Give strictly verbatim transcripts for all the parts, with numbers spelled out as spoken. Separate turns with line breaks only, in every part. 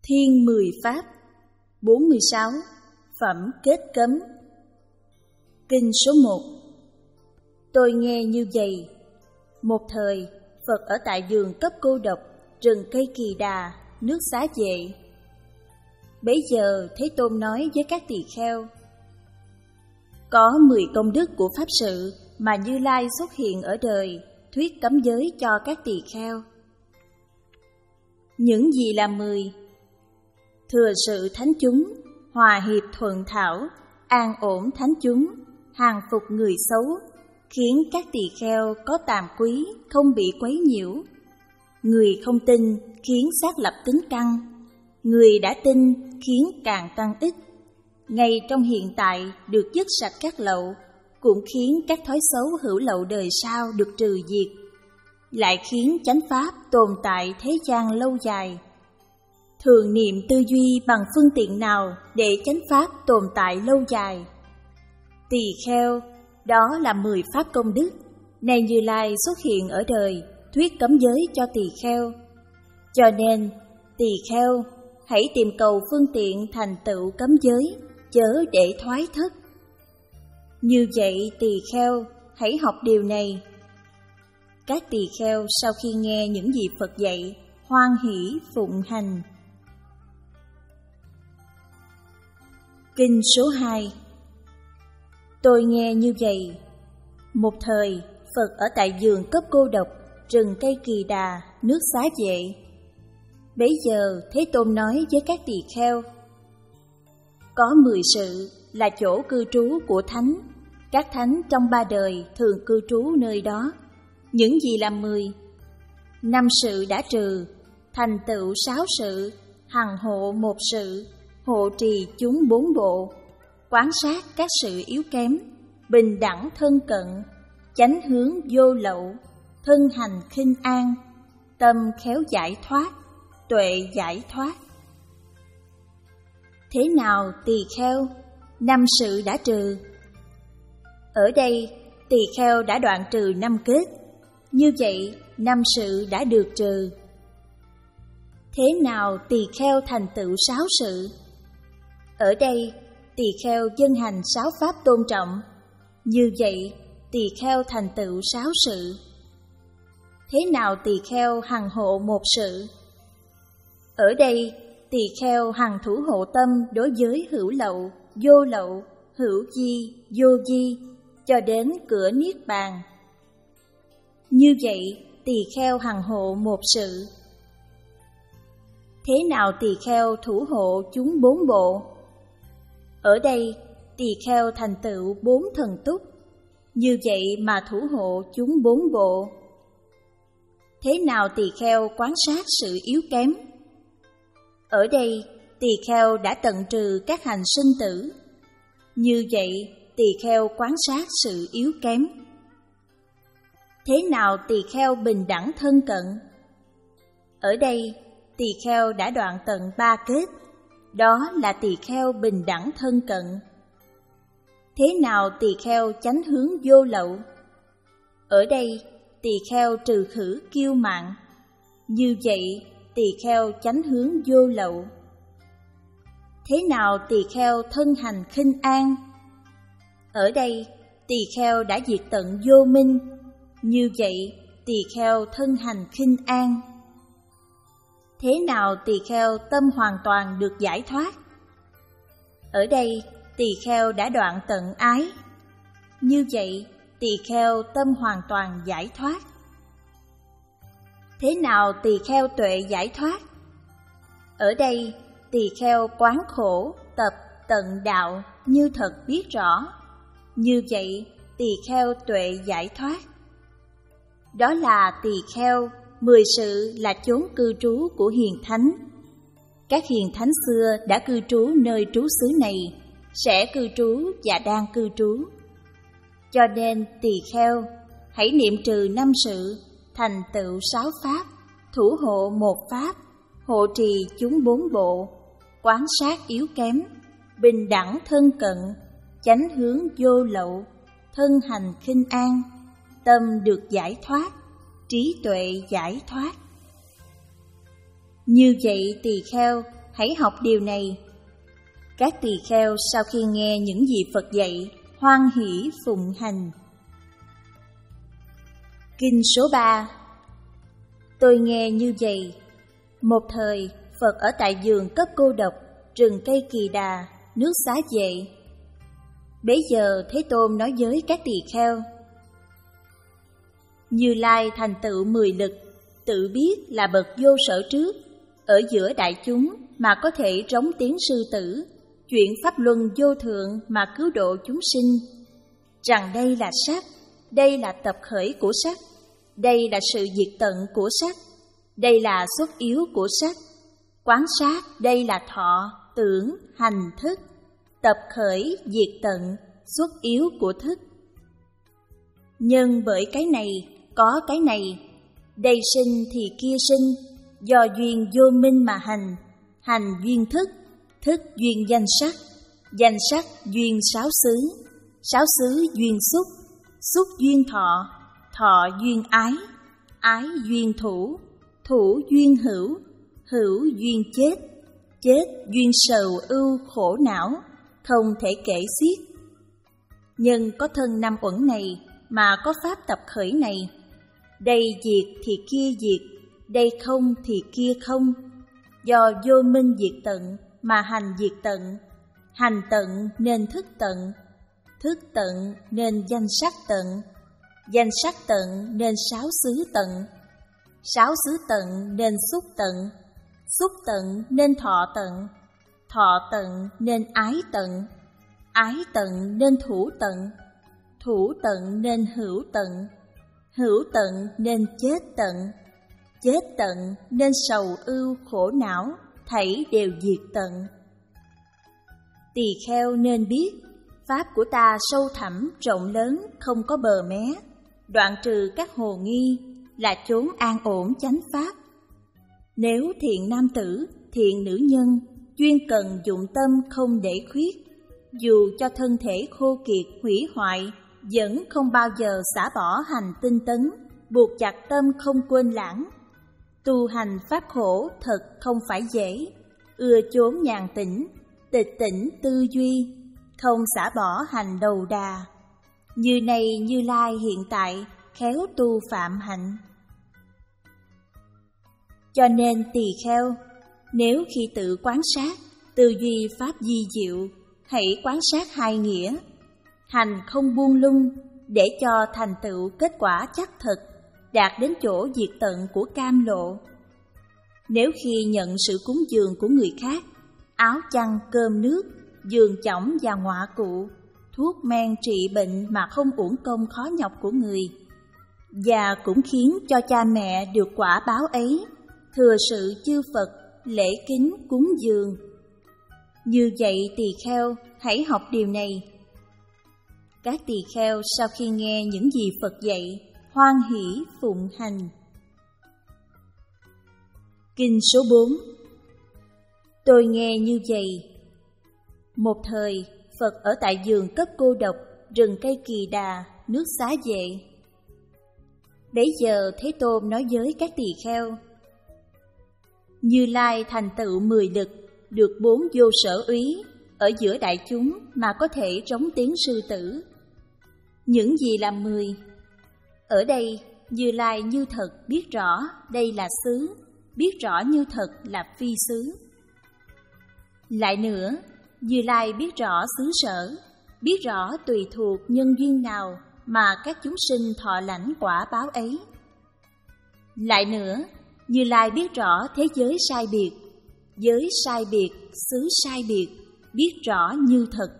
Thiên mười pháp. bốn mươi sáu. Phẩm kết cấm. Kinh số một. Tôi nghe như vậy. Một thời, Phật ở tại vườn cấp cô độc, rừng cây Kỳ Đà, nước Xá Vệ. Bấy giờ Thế Tôn nói với các tỳ kheo: có mười công đức của Pháp sự mà Như Lai xuất hiện ở đời, thuyết cấm giới cho các tỳ kheo. Những gì là mười? Thừa sự thánh chúng, hòa hiệp thuận thảo, an ổn thánh chúng, hàng phục người xấu, khiến các tỳ kheo có tàm quý, không bị quấy nhiễu. Người không tin khiến xác lập tính căn, người đã tin khiến càng tăng ích. Ngay trong hiện tại được dứt sạch các lậu, cũng khiến các thói xấu hữu lậu đời sau được trừ diệt, lại khiến chánh pháp tồn tại thế gian lâu dài. Thường niệm tư duy bằng phương tiện nào để chánh pháp tồn tại lâu dài? Tỳ kheo, đó là mười pháp công đức, nên Như Lai xuất hiện ở đời, thuyết cấm giới cho tỳ kheo. Cho nên, tỳ kheo, hãy tìm cầu phương tiện thành tựu cấm giới, chớ để thoái thất. Như vậy tỳ kheo, hãy học điều này. Các tỳ kheo sau khi nghe những gì Phật dạy, hoan hỷ phụng hành. Kinh số hai. Tôi nghe như vậy. Một thời, Phật ở tại vườn cấp cô độc, rừng cây Kỳ Đà, nước Xá Vệ. Bấy giờ Thế Tôn nói với các tỳ kheo: có mười sự là chỗ cư trú của thánh, các thánh trong ba đời thường cư trú nơi đó. Những gì là mười? Năm sự đã trừ, thành tựu sáu sự, hằng hộ một sự, hộ trì chúng bốn bộ, quán sát các sự yếu kém, bình đẳng thân cận, chánh hướng vô lậu, thân hành khinh an, tâm khéo giải thoát, tuệ giải thoát. Thế nào tỳ kheo? Năm sự đã trừ. Ở đây, tỳ kheo đã đoạn trừ năm kết. Như vậy, năm sự đã được trừ. Thế nào tỳ kheo thành tựu sáu sự? Ở đây, tỳ kheo dân hành sáu pháp tôn trọng. Như vậy, tỳ kheo thành tựu sáu sự. Thế nào tỳ kheo hằng hộ một sự? Ở đây, tỳ kheo hằng thủ hộ tâm đối với hữu lậu, vô lậu, hữu di, vô di, cho đến cửa niết bàn. Như vậy, tỳ kheo hằng hộ một sự. Thế nào tỳ kheo thủ hộ chúng bốn bộ? Ở đây, tỳ kheo thành tựu bốn thần túc. Như vậy mà thủ hộ chúng bốn bộ. Thế nào tỳ kheo quán sát sự yếu kém? Ở đây, tỳ kheo đã tận trừ các hành sinh tử. Như vậy, tỳ kheo quán sát sự yếu kém. Thế nào tỳ kheo bình đẳng thân cận? Ở đây, tỳ kheo đã đoạn tận ba kết. Đó là tỳ kheo bình đẳng thân cận. Thế nào tỳ kheo chánh hướng vô lậu? Ở đây, tỳ kheo trừ khử kiêu mạn. Như vậy, tỳ kheo chánh hướng vô lậu. Thế nào tỳ kheo thân hành khinh an? Ở đây, tỳ kheo đã diệt tận vô minh. Như vậy, tỳ kheo thân hành khinh an. Thế nào tỳ kheo tâm hoàn toàn được giải thoát? Ở đây, tỳ kheo đã đoạn tận ái. Như vậy, tỳ kheo tâm hoàn toàn giải thoát. Thế nào tỳ kheo tuệ giải thoát? Ở đây, tỳ kheo quán khổ, tập tận đạo như thật biết rõ. Như vậy, tỳ kheo tuệ giải thoát. Đó là tỳ kheo, mười sự là chốn cư trú của hiền thánh. Các hiền thánh xưa đã cư trú nơi trú xứ này, sẽ cư trú và đang cư trú. Cho nên tỳ kheo, hãy niệm trừ năm sự, thành tựu sáu pháp, thủ hộ một pháp, hộ trì chúng bốn bộ, quán sát yếu kém, bình đẳng thân cận, chánh hướng vô lậu, thân hành khinh an, tâm được giải thoát, trí tuệ giải thoát. Như vậy tỳ kheo, hãy học điều này. Các tỳ kheo sau khi nghe những gì Phật dạy, hoan hỷ phụng hành. Kinh số ba. Tôi nghe như vậy. Một thời, Phật ở tại vườn cấp cô độc, rừng cây Kỳ Đà, nước Xá Vệ. Bấy giờ Thế Tôn nói với các tỳ kheo: Như Lai thành tựu mười lực, tự biết là bậc vô sở trước, ở giữa đại chúng mà có thể rống tiếng sư tử, chuyện pháp luân vô thượng mà cứu độ chúng sinh. Rằng đây là sắc, đây là tập khởi của sắc, đây là sự diệt tận của sắc, đây là xuất yếu của sắc. Quán sát đây là thọ, tưởng, hành, thức, tập khởi, diệt tận, xuất yếu của thức. Nhưng bởi cái này, có cái này, đây sinh thì kia sinh, do duyên vô minh mà hành, hành duyên thức, thức duyên danh sắc, danh sắc duyên sáu xứ, sáu xứ duyên xúc, xúc duyên thọ, thọ duyên ái, ái duyên thủ, thủ duyên hữu, hữu duyên chết, chết duyên sầu ưu khổ não, không thể kể xiết. Nhưng có thân năm uẩn này mà có pháp tập khởi này, đây diệt thì kia diệt, đây không thì kia không, do vô minh diệt tận mà hành diệt tận, hành tận nên thức tận, thức tận nên danh sắc tận, danh sắc tận nên sáu xứ tận, sáu xứ tận nên xúc tận, xúc tận nên thọ tận, thọ tận nên ái tận, ái tận nên thủ tận, thủ tận nên hữu tận, hữu tận nên chết tận, chết tận nên sầu ưu khổ não, thảy đều diệt tận. Tỳ kheo nên biết, pháp của ta sâu thẳm, rộng lớn, không có bờ mé, đoạn trừ các hồ nghi, là chốn an ổn chánh pháp. Nếu thiện nam tử, thiện nữ nhân, chuyên cần dụng tâm không để khuyết, dù cho thân thể khô kiệt hủy hoại, vẫn không bao giờ xả bỏ hành tinh tấn, buộc chặt tâm không quên lãng. Tu hành pháp khổ thật không phải dễ, ưa chốn nhàn tĩnh, tịch tỉnh tư duy, không xả bỏ hành đầu đà. Như này Như Lai hiện tại, khéo tu phạm hạnh. Cho nên tỳ kheo, nếu khi tự quán sát, tư duy pháp di diệu, hãy quán sát hai nghĩa, hành không buông lung, để cho thành tựu kết quả chắc thật, đạt đến chỗ diệt tận của cam lộ. Nếu khi nhận sự cúng dường của người khác, áo chăn, cơm nước, giường chõng và ngoạ cụ, thuốc men trị bệnh mà không uổng công khó nhọc của người, và cũng khiến cho cha mẹ được quả báo ấy, thừa sự chư Phật, lễ kính cúng dường. Như vậy tỳ kheo, hãy học điều này. Các tỳ kheo sau khi nghe những gì Phật dạy, hoan hỷ phụng hành. Kinh số bốn. Tôi nghe như vậy. Một thời, Phật ở tại vườn cấp cô độc, rừng cây Kỳ Đà, nước Xá Vệ. Bấy giờ Thế Tôn nói với các tỳ kheo: Như Lai thành tựu mười lực, được bốn vô sở úy, ở giữa đại chúng mà có thể rống tiếng sư tử. Những gì là mười? Ở đây, Như Lai như thật biết rõ đây là xứ, biết rõ như thật là phi xứ. Lại nữa, Như Lai biết rõ xứ sở, biết rõ tùy thuộc nhân duyên nào mà các chúng sinh thọ lãnh quả báo ấy. Lại nữa, Như Lai biết rõ thế giới sai biệt, giới sai biệt, xứ sai biệt, biết rõ như thật.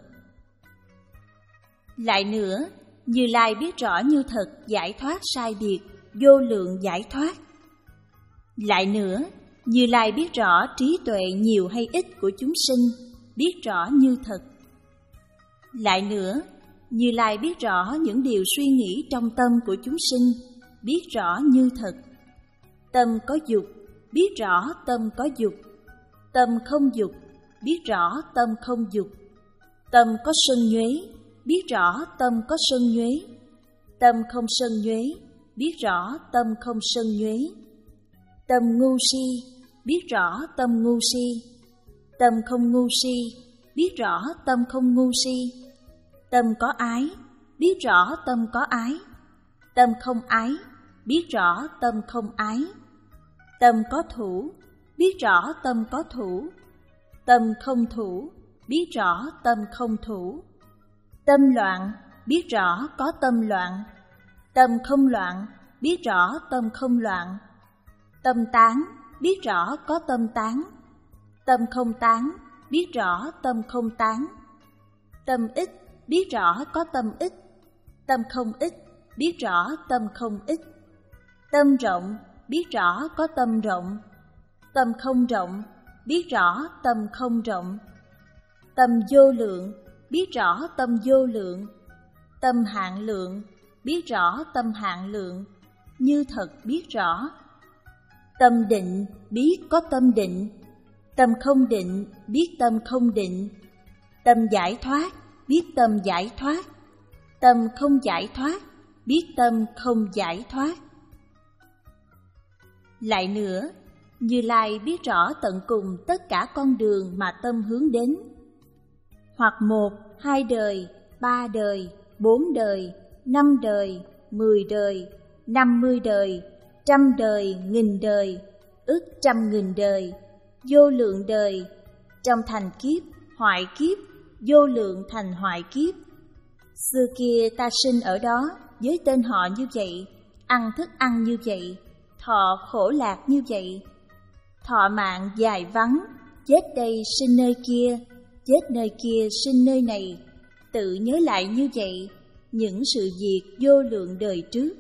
Lại nữa, Như Lai biết rõ như thật giải thoát sai biệt, vô lượng giải thoát. Lại nữa, Như Lai biết rõ trí tuệ nhiều hay ít của chúng sinh, biết rõ như thật. Lại nữa, Như Lai biết rõ những điều suy nghĩ trong tâm của chúng sinh, biết rõ như thật. Tâm có dục, biết rõ tâm có dục. Tâm không dục, biết rõ tâm không dục. Tâm có sân nhuế, biết rõ tâm có sân nhuế. Tâm không sân nhuế, biết rõ tâm không sân nhuế. Tâm ngu si, biết rõ tâm ngu si. Tâm không ngu si, biết rõ tâm không ngu si. Tâm có ái, biết rõ tâm có ái. Tâm không ái, biết rõ tâm không ái. Tâm có thủ, biết rõ tâm có thủ. Tâm không thủ, biết rõ tâm không thủ. Tâm loạn, biết rõ có tâm loạn. Tâm không loạn, biết rõ tâm không loạn. Tâm tán, biết rõ có tâm tán. Tâm không tán, biết rõ tâm không tán. Tâm ít, biết rõ có tâm ít. Tâm không ít, biết rõ tâm không ít. Tâm rộng, biết rõ có tâm rộng. Tâm không rộng, biết rõ tâm không rộng. Tâm vô lượng, biết rõ tâm vô lượng. Tâm hạn lượng, biết rõ tâm hạn lượng, như thật biết rõ. Tâm định, biết có tâm định. Tâm không định, biết tâm không định. Tâm giải thoát, biết tâm giải thoát. Tâm không giải thoát, biết tâm không giải thoát. Lại nữa, Như Lai biết rõ tận cùng tất cả con đường mà tâm hướng đến. Hoặc một, hai đời, ba đời, bốn đời, năm đời, mười đời, năm mươi đời, trăm đời, nghìn đời, ức trăm nghìn đời, vô lượng đời, trong thành kiếp, hoại kiếp, vô lượng thành hoại kiếp. Xưa kia ta sinh ở đó với tên họ như vậy, ăn thức ăn như vậy, thọ khổ lạc như vậy. Thọ mạng dài vắng, chết đây sinh nơi kia, chết nơi kia sinh nơi này. Tự nhớ lại như vậy, những sự việc vô lượng đời trước.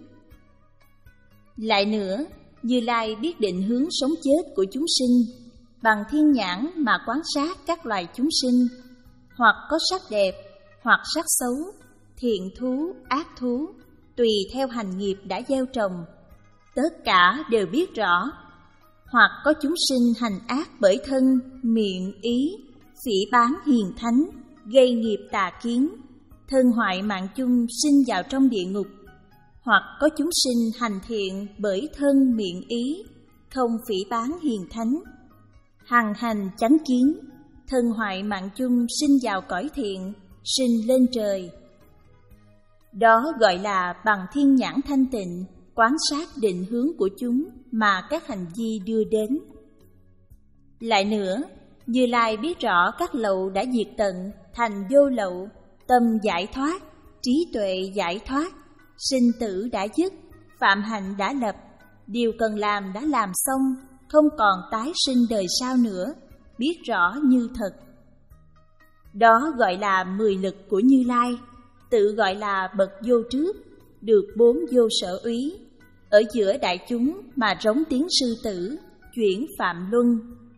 Lại nữa, Như Lai biết định hướng sống chết của chúng sinh, bằng thiên nhãn mà quan sát các loài chúng sinh, hoặc có sắc đẹp, hoặc sắc xấu, thiện thú, ác thú, tùy theo hành nghiệp đã gieo trồng, tất cả đều biết rõ. Hoặc có chúng sinh hành ác bởi thân, miệng, ý, phỉ báng hiền thánh, gây nghiệp tà kiến, thân hoại mạng chung sinh vào trong địa ngục. Hoặc có chúng sinh hành thiện bởi thân, miệng, ý, không phỉ báng hiền thánh, hằng hành chánh kiến, thân hoại mạng chung sinh vào cõi thiện, sinh lên trời. Đó gọi là bằng thiên nhãn thanh tịnh, quan sát định hướng của chúng mà các hành vi đưa đến. Lại nữa, Như Lai biết rõ các lậu đã diệt tận thành vô lậu, tâm giải thoát, trí tuệ giải thoát, sinh tử đã dứt, phạm hạnh đã lập, điều cần làm đã làm xong, không còn tái sinh đời sau nữa, biết rõ như thật. Đó gọi là mười lực của Như Lai, tự gọi là bậc vô trước, được bốn vô sở úy, ở giữa đại chúng mà rống tiếng sư tử, chuyển phạm luân.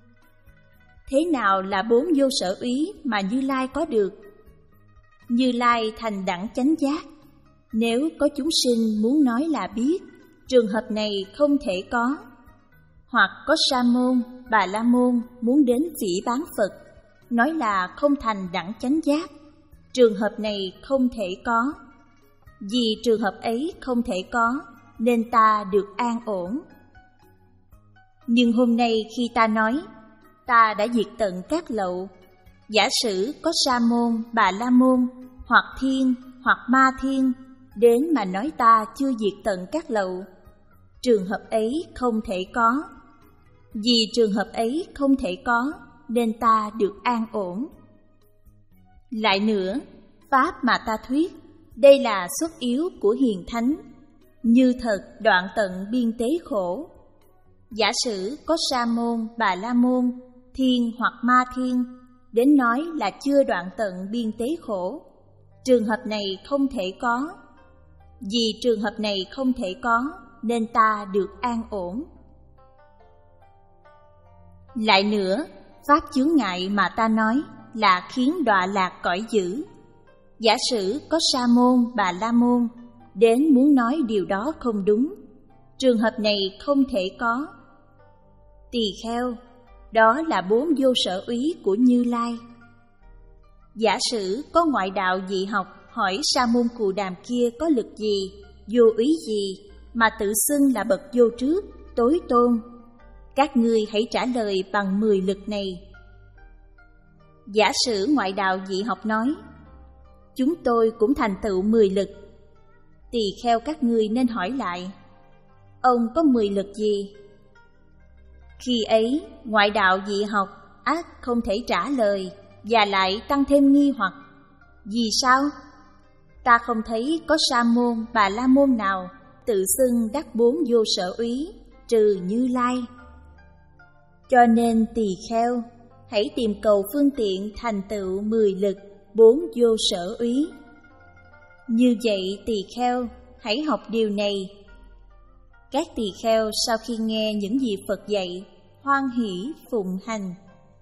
Thế nào là bốn vô sở úy mà Như Lai có được? Như Lai thành đẳng chánh giác. Nếu có chúng sinh muốn nói là biết, trường hợp này không thể có. Hoặc có Sa môn, Bà La môn muốn đến phỉ báng Phật, nói là không thành đẳng chánh giác, trường hợp này không thể có. Vì trường hợp ấy không thể có, nên ta được an ổn. Nhưng hôm nay khi ta nói, ta đã diệt tận các lậu, giả sử có Sa môn, Bà La môn, hoặc thiên, hoặc ma thiên, đến mà nói ta chưa diệt tận các lậu, trường hợp ấy không thể có. Vì trường hợp ấy không thể có, nên ta được an ổn. Lại nữa, pháp mà ta thuyết, đây là xuất yếu của hiền thánh, như thật đoạn tận biên tế khổ. Giả sử có Sa môn, Bà La môn, thiên hoặc ma thiên, đến nói là chưa đoạn tận biên tế khổ, trường hợp này không thể có. Vì trường hợp này không thể có, nên ta được an ổn. Lại nữa, pháp chướng ngại mà ta nói là khiến đọa lạc cõi dữ. Giả sử có Sa môn, Bà La môn, đến muốn nói điều đó không đúng, trường hợp này không thể có. Tỳ kheo, đó là bốn vô sở úy của Như Lai. Giả sử có ngoại đạo dị học hỏi Sa môn Cù Đàm kia có lực gì, vô úy gì, mà tự xưng là bậc vô trước, tối tôn. Các ngươi hãy trả lời bằng mười lực này. Giả sử ngoại đạo dị học nói, chúng tôi cũng thành tựu mười lực. Tỳ kheo các ngươi nên hỏi lại, ông có mười lực gì? Khi ấy, ngoại đạo dị học ắt không thể trả lời và lại tăng thêm nghi hoặc. Vì sao? Ta không thấy có sa môn, bà la môn nào tự xưng đắc bốn vô sở úy trừ Như Lai. Cho nên tỳ kheo, hãy tìm cầu phương tiện thành tựu mười lực bốn vô sở úy. Như vậy tỳ kheo, hãy học điều này. Các tỳ kheo sau khi nghe những gì Phật dạy, hoan hỷ phụng hành.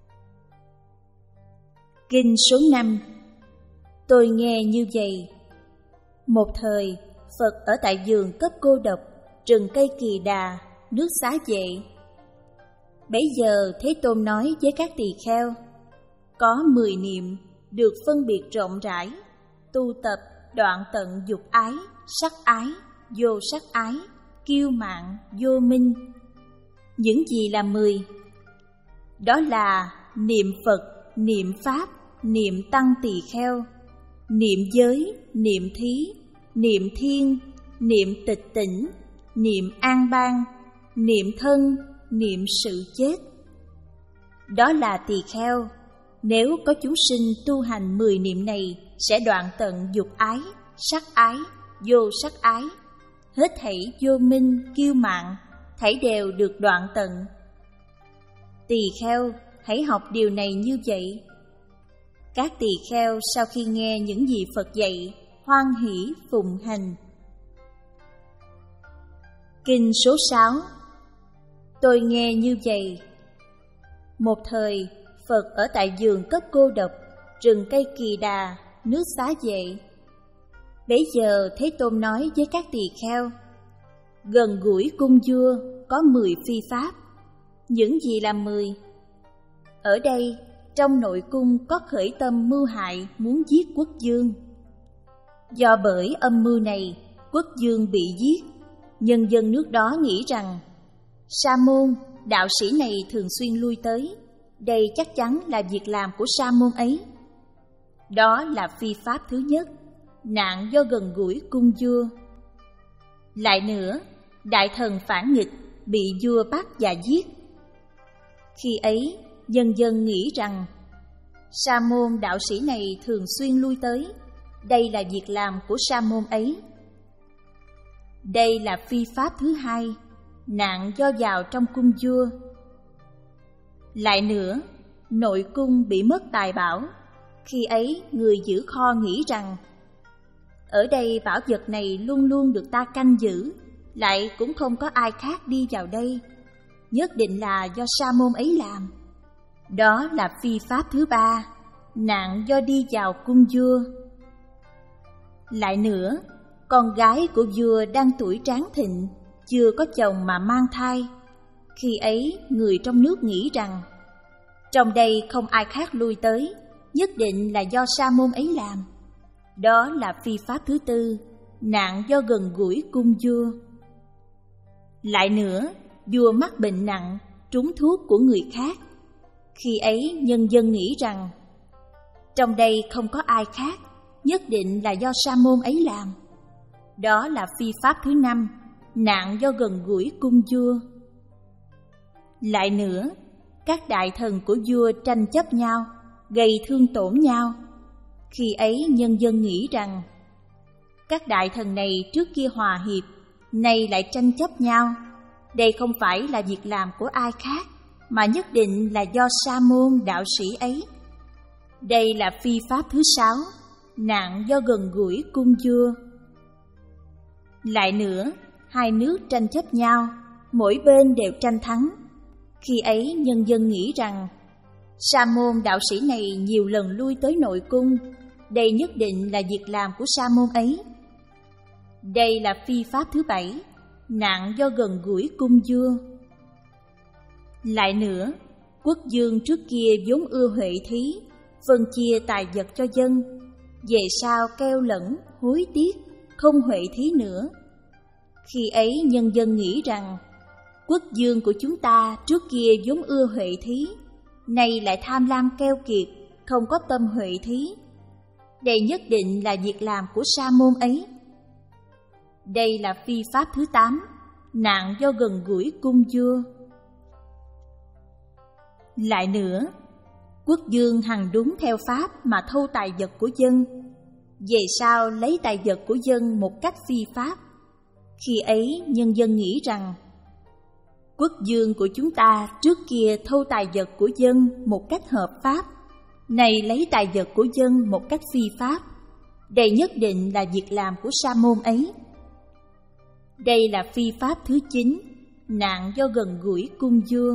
Kinh số năm. Tôi nghe như vậy. Một thời, Phật ở tại vườn cấp cô độc, rừng cây Kỳ Đà, nước Xá Vệ. Bấy giờ Thế Tôn nói với các tỳ kheo, có mười niệm được phân biệt rộng rãi, tu tập đoạn tận dục ái, sắc ái, vô sắc ái, kiêu mạn, vô minh. Những gì là mười? Đó là niệm Phật, niệm Pháp, niệm Tăng tỳ kheo, niệm giới, niệm thí, niệm thiên, niệm tịch tỉnh, niệm an bang, niệm thân, niệm sự chết. Đó là tỳ kheo, nếu có chúng sinh tu hành mười niệm này sẽ đoạn tận dục ái, sắc ái, vô sắc ái, hết thảy vô minh, kiêu mạn, thảy đều được đoạn tận. Tỳ kheo, hãy học điều này như vậy. Các tỳ kheo sau khi nghe những gì Phật dạy, hoan hỷ phụng hành. Kinh số sáu. Tôi nghe như vậy. Một thời, Phật ở tại vườn cấp cô độc, rừng cây Kỳ Đà, nước Xá Vệ. Bấy giờ Thế Tôn nói với các tỳ kheo, gần gũi cung vua có mười phi pháp. Những gì là mười? Ở đây, trong nội cung có khởi tâm mưu hại muốn giết quốc vương. Do bởi âm mưu này, quốc vương bị giết. Nhân dân nước đó nghĩ rằng, sa môn, đạo sĩ này thường xuyên lui tới, đây chắc chắn là việc làm của sa môn ấy. Đó là phi pháp thứ nhất, nạn do gần gũi cung vua. Lại nữa, đại thần phản nghịch, bị vua bắt và giết. Khi ấy, nhân dân nghĩ rằng, sa môn đạo sĩ này thường xuyên lui tới, đây là việc làm của sa môn ấy. Đây là phi pháp thứ hai, nạn do vào trong cung vua. Lại nữa, nội cung bị mất tài bảo. Khi ấy, người giữ kho nghĩ rằng, ở đây bảo vật này luôn luôn được ta canh giữ, lại cũng không có ai khác đi vào đây, nhất định là do sa môn ấy làm. Đó là phi pháp thứ ba, nạn do đi vào cung vua. Lại nữa, con gái của vua đang tuổi tráng thịnh, chưa có chồng mà mang thai. Khi ấy, người trong nước nghĩ rằng, trong đây không ai khác lui tới, nhất định là do sa môn ấy làm. Đó là phi pháp thứ tư, nạn do gần gũi cung vua. Lại nữa, vua mắc bệnh nặng, trúng thuốc của người khác. Khi ấy, nhân dân nghĩ rằng, trong đây không có ai khác, nhất định là do sa môn ấy làm. Đó là phi pháp thứ năm, nạn do gần gũi cung vua. Lại nữa, các đại thần của vua tranh chấp nhau, gây thương tổn nhau. Khi ấy nhân dân nghĩ rằng, các đại thần này trước kia hòa hiệp, nay lại tranh chấp nhau. Đây không phải là việc làm của ai khác, mà nhất định là do sa môn đạo sĩ ấy. Đây là phi pháp thứ sáu, nạn do gần gũi cung vua. Lại nữa, hai nước tranh chấp nhau, mỗi bên đều tranh thắng. Khi ấy nhân dân nghĩ rằng, sa môn đạo sĩ này nhiều lần lui tới nội cung, đây nhất định là việc làm của sa môn ấy. Đây là phi pháp thứ bảy, nạn do gần gũi cung vua. Lại nữa, quốc vương trước kia vốn ưa huệ thí, phân chia tài vật cho dân, về sau keo lẫn, hối tiếc, không huệ thí nữa. Khi ấy nhân dân nghĩ rằng, quốc vương của chúng ta trước kia vốn ưa huệ thí, nay lại tham lam keo kiệt, không có tâm huệ thí. Đây nhất định là việc làm của sa môn ấy. Đây là phi pháp thứ tám, nạn do gần gũi cung vua. Lại nữa, quốc vương hằng đúng theo pháp mà thâu tài vật của dân, về sau lấy tài vật của dân một cách phi pháp. Khi ấy nhân dân nghĩ rằng quốc vương của chúng ta trước kia thâu tài vật của dân một cách hợp pháp, này lấy tài vật của dân một cách phi pháp. Đây nhất định là việc làm của sa môn ấy. Đây là phi pháp thứ chín, nạn do gần gũi cung vua.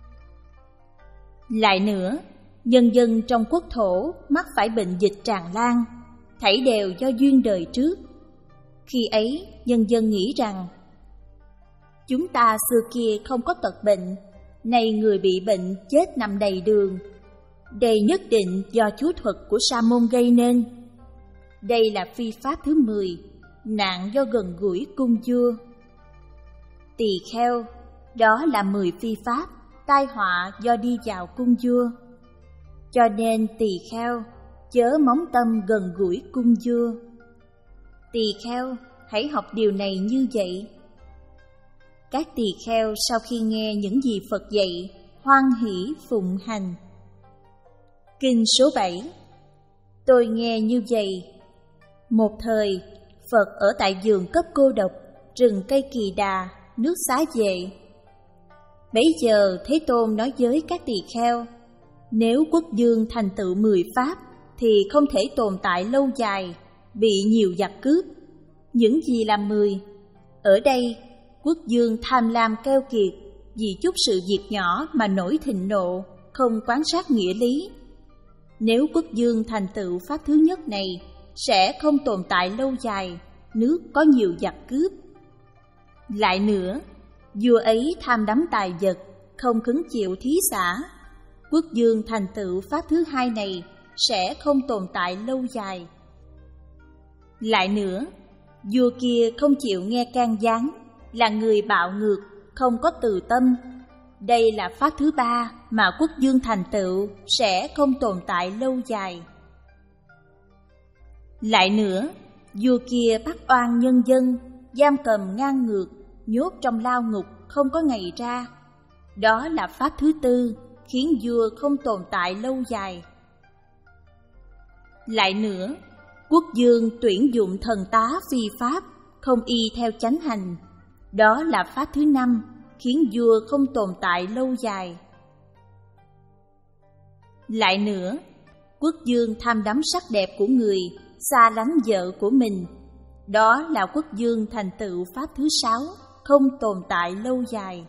Lại nữa, nhân dân trong quốc thổ mắc phải bệnh dịch tràn lan, thảy đều do duyên đời trước. Khi ấy, nhân dân nghĩ rằng chúng ta xưa kia không có tật bệnh, nay người bị bệnh chết nằm đầy đường. Đây nhất định do chú thuật của sa môn gây nên. Đây là phi pháp thứ mười, nạn do gần gũi cung vua. Tỳ kheo, đó là mười phi pháp, tai họa do đi vào cung vua. Cho nên tỳ kheo, chớ móng tâm gần gũi cung vua. Tỳ kheo, hãy học điều này như vậy. Các tỳ kheo sau khi nghe những gì Phật dạy, hoan hỷ phụng hành. Kinh số bảy. Tôi nghe như vậy. Một thời, Phật ở tại vườn cấp cô độc, rừng cây kỳ đà, nước Xá Vệ. Bấy giờ Thế Tôn nói với các tỳ kheo, nếu quốc vương thành tựu mười pháp thì không thể tồn tại lâu dài, bị nhiều giặc cướp. Những gì là mười? Ở đây, quốc vương tham lam keo kiệt, vì chút sự việc nhỏ mà nổi thịnh nộ, không quan sát nghĩa lý. Nếu quốc vương thành tựu pháp thứ nhất này, sẽ không tồn tại lâu dài, nước có nhiều giặc cướp. Lại nữa, vua ấy tham đắm tài vật, không khứng chịu thí xả. Quốc vương thành tựu pháp thứ hai này sẽ không tồn tại lâu dài. Lại nữa, vua kia không chịu nghe can gián, là người bạo ngược, không có từ tâm. Đây là pháp thứ ba mà quốc vương thành tựu sẽ không tồn tại lâu dài. Lại nữa, vua kia bắt oan nhân dân, giam cầm ngang ngược, nhốt trong lao ngục không có ngày ra. Đó là pháp thứ tư, khiến vua không tồn tại lâu dài. Lại nữa, quốc vương tuyển dụng thần tá phi pháp, không y theo chánh hành. Đó là pháp thứ năm, khiến vua không tồn tại lâu dài. Lại nữa, quốc vương tham đắm sắc đẹp của người, xa lánh vợ của mình. Đó là quốc vương thành tựu pháp thứ sáu, không tồn tại lâu dài.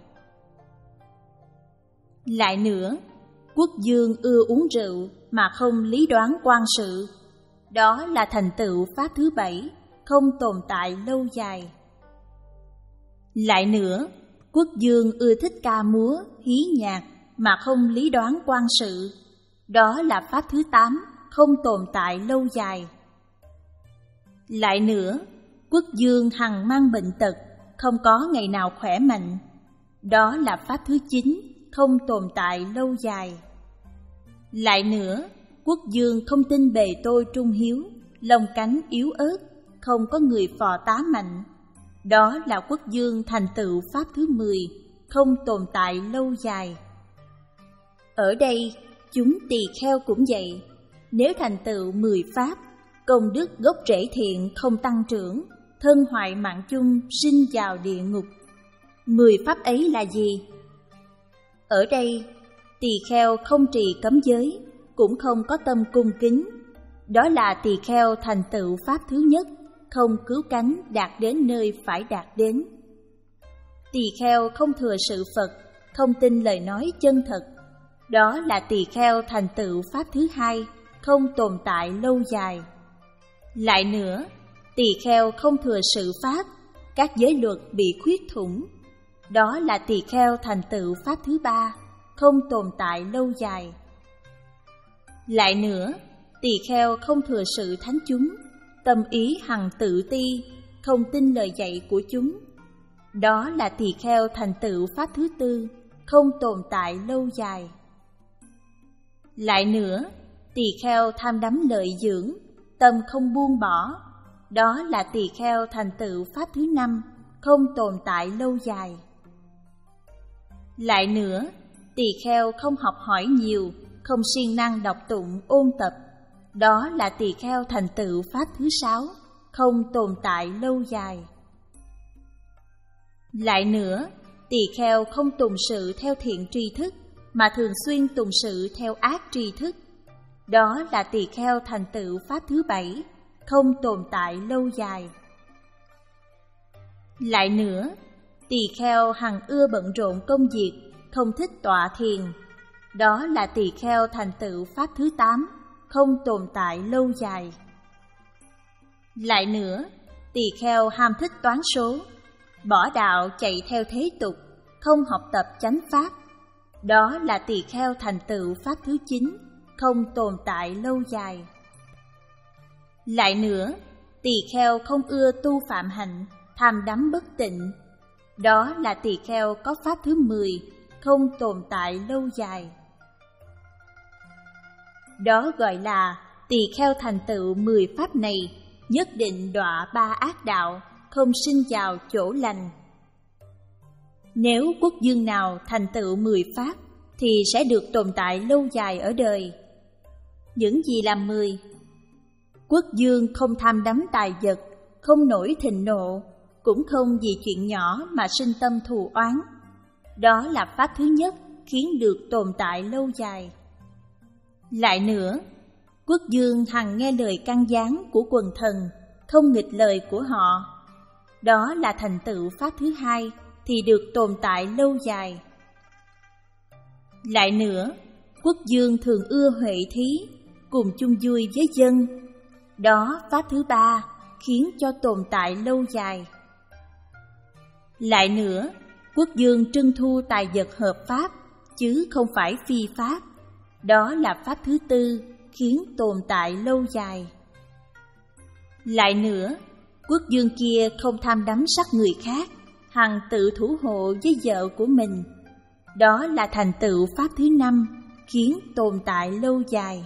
Lại nữa, quốc vương ưa uống rượu mà không lý đoán quan sự. Đó là thành tựu pháp thứ bảy, không tồn tại lâu dài. Lại nữa, quốc vương ưa thích ca múa, hí nhạc mà không lý đoán quan sự. Đó là pháp thứ tám, không tồn tại lâu dài. Lại nữa, quốc vương hằng mang bệnh tật, không có ngày nào khỏe mạnh. Đó là pháp thứ chín, không tồn tại lâu dài. Lại nữa, quốc vương không tin bề tôi trung hiếu, lông cánh yếu ớt, không có người phò tá mạnh. Đó là quốc vương thành tựu pháp thứ mười, không tồn tại lâu dài. Ở đây, chúng tỳ kheo cũng vậy. Nếu thành tựu mười pháp, công đức gốc rễ thiện không tăng trưởng, thân hoại mạng chung sinh vào địa ngục. Mười pháp ấy là gì? Ở đây, tỳ kheo không trì cấm giới, cũng không có tâm cung kính. Đó là tỳ kheo thành tựu pháp thứ nhất, không cứu cánh đạt đến nơi phải đạt đến. Tỳ kheo không thừa sự Phật, không tin lời nói chân thật. Đó là tỳ kheo thành tựu pháp thứ hai, không tồn tại lâu dài. Lại nữa, tỳ kheo không thừa sự pháp, các giới luật bị khuyết thủng. Đó là tỳ kheo thành tựu pháp thứ ba, không tồn tại lâu dài. Lại nữa, tỳ kheo không thừa sự thánh chúng, tâm ý hằng tự ti, không tin lời dạy của chúng. Đó là tỳ kheo thành tựu pháp thứ tư, không tồn tại lâu dài. Lại nữa, tỳ kheo tham đắm lợi dưỡng, tâm không buông bỏ, đó là tỳ kheo thành tựu pháp thứ năm, không tồn tại lâu dài. Lại nữa, tỳ kheo không học hỏi nhiều, không siêng năng đọc tụng ôn tập, đó là tỳ kheo thành tựu pháp thứ sáu, không tồn tại lâu dài. Lại nữa, tỳ kheo không tùng sự theo thiện tri thức, mà thường xuyên tùng sự theo ác tri thức, đó là tỳ kheo thành tựu pháp thứ bảy, không tồn tại lâu dài. Lại nữa, tỳ kheo hằng ưa bận rộn công việc, không thích tọa thiền, đó là tỳ kheo thành tựu pháp thứ tám, không tồn tại lâu dài. Lại nữa, tỳ kheo ham thích toán số, bỏ đạo chạy theo thế tục, không học tập chánh pháp, đó là tỳ kheo thành tựu pháp thứ chín, không tồn tại lâu dài. Lại nữa, tỳ kheo không ưa tu phạm hạnh, tham đắm bất tịnh, đó là tỳ kheo có pháp thứ mười, không tồn tại lâu dài. Đó gọi là tỳ kheo thành tựu mười pháp này, nhất định đọa ba ác đạo, không sinh vào chỗ lành. Nếu quốc dương nào thành tựu mười pháp, thì sẽ được tồn tại lâu dài ở đời. Những gì là mười? Quốc dương không tham đắm tài vật, không nổi thịnh nộ, cũng không vì chuyện nhỏ mà sinh tâm thù oán. Đó là pháp thứ nhất, khiến được tồn tại lâu dài. Lại nữa, quốc dương hằng nghe lời căn gián của quần thần, không nghịch lời của họ, đó là thành tựu pháp thứ hai, thì được tồn tại lâu dài. Lại nữa, quốc dương thường ưa huệ thí, cùng chung vui với dân, đó pháp thứ ba, khiến cho tồn tại lâu dài. Lại nữa, quốc dương trưng thu tài vật hợp pháp, chứ không phải phi pháp, đó là pháp thứ tư, khiến tồn tại lâu dài. Lại nữa, quốc dương kia không tham đắm sắc người khác, hằng tự thủ hộ với vợ của mình, đó là thành tựu pháp thứ năm, khiến tồn tại lâu dài.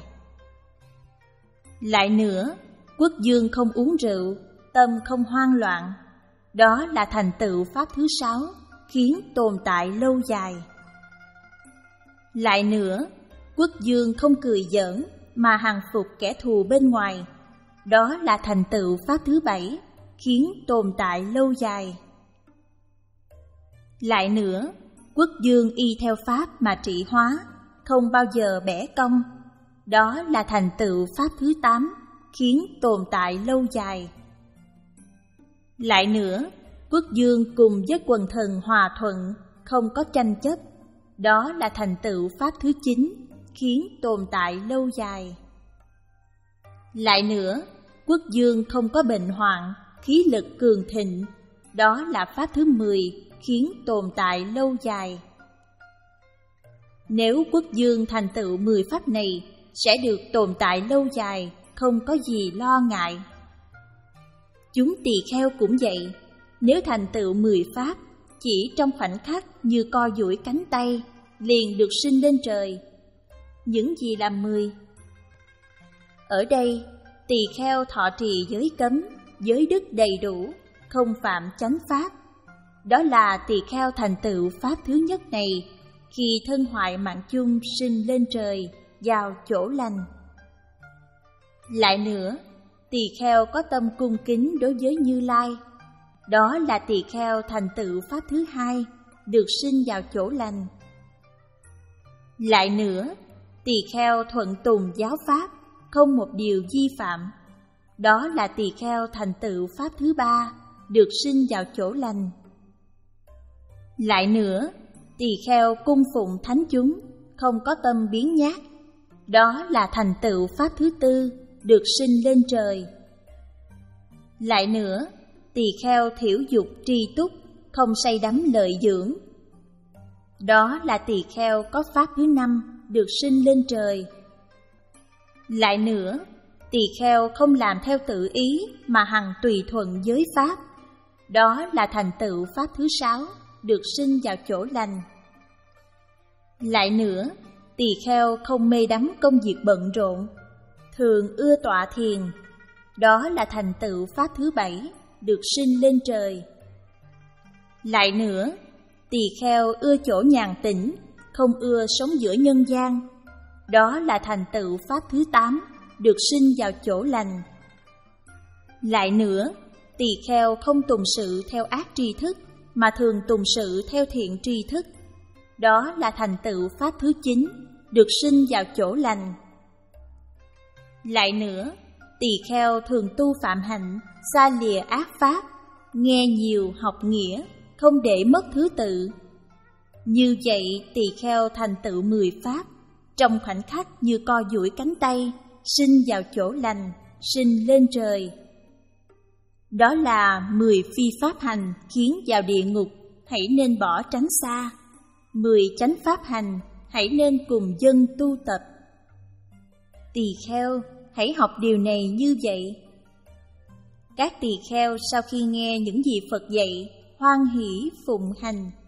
Lại nữa, quốc dương không uống rượu, tâm không hoang loạn, đó là thành tựu pháp thứ sáu, khiến tồn tại lâu dài. Lại nữa, quốc dương không cười giỡn, mà hằng phục kẻ thù bên ngoài, đó là thành tựu pháp thứ bảy, khiến tồn tại lâu dài. Lại nữa, quốc dương y theo pháp mà trị hóa, không bao giờ bẻ cong, đó là thành tựu pháp thứ tám, khiến tồn tại lâu dài. Lại nữa, quốc dương cùng với quần thần hòa thuận, không có tranh chấp, đó là thành tựu pháp thứ chín, khiến tồn tại lâu dài. Lại nữa, quốc dương không có bệnh hoạn, khí lực cường thịnh, đó là pháp thứ mười, khiến tồn tại lâu dài. Nếu quốc dương thành tựu mười pháp này, sẽ được tồn tại lâu dài, không có gì lo ngại. Chúng tỳ kheo cũng vậy, nếu thành tựu mười pháp, chỉ trong khoảnh khắc như co duỗi cánh tay, liền được sinh lên trời. Những gì là mười? Ở đây, tỳ kheo thọ trì giới cấm, giới đức đầy đủ, không phạm chánh pháp. Đó là tỳ kheo thành tựu pháp thứ nhất này, khi thân hoại mạng chung sinh lên trời, vào chỗ lành. Lại nữa, tỳ kheo có tâm cung kính đối với Như Lai, đó là tỳ kheo thành tựu pháp thứ hai, được sinh vào chỗ lành. Lại nữa, tỳ kheo thuận tùng giáo pháp, không một điều vi phạm, đó là tỳ kheo thành tựu pháp thứ ba, được sinh vào chỗ lành. Lại nữa, tỳ kheo cung phụng thánh chúng, không có tâm biếng nhác, đó là thành tựu pháp thứ tư, được sinh lên trời. Lại nữa, tỳ kheo thiểu dục tri túc, không say đắm lợi dưỡng, đó là tỳ kheo có pháp thứ năm, được sinh lên trời. Lại nữa, tỳ kheo không làm theo tự ý, mà hằng tùy thuận giới pháp, đó là thành tựu pháp thứ sáu, được sinh vào chỗ lành. Lại nữa, tỳ kheo không mê đắm công việc bận rộn, thường ưa tọa thiền. Đó là thành tựu pháp thứ bảy, được sinh lên trời. Lại nữa, tỳ kheo ưa chỗ nhàn tĩnh, không ưa sống giữa nhân gian. Đó là thành tựu pháp thứ tám, được sinh vào chỗ lành. Lại nữa, tỳ kheo không tùng sự theo ác tri thức, mà thường tùng sự theo thiện tri thức. Đó là thành tựu pháp thứ chín, được sinh vào chỗ lành. Lại nữa, tỳ kheo thường tu phạm hạnh, xa lìa ác pháp, nghe nhiều học nghĩa, không để mất thứ tự. Như vậy tỳ kheo thành tựu mười pháp, trong khoảnh khắc như co duỗi cánh tay, sinh vào chỗ lành, sinh lên trời. Đó là mười phi pháp hành khiến vào địa ngục, hãy nên bỏ tránh xa. Mười chánh pháp hành, hãy nên cùng dân tu tập. Tỳ kheo, hãy học điều này như vậy. Các tỳ kheo sau khi nghe những gì Phật dạy, hoan hỷ phụng hành.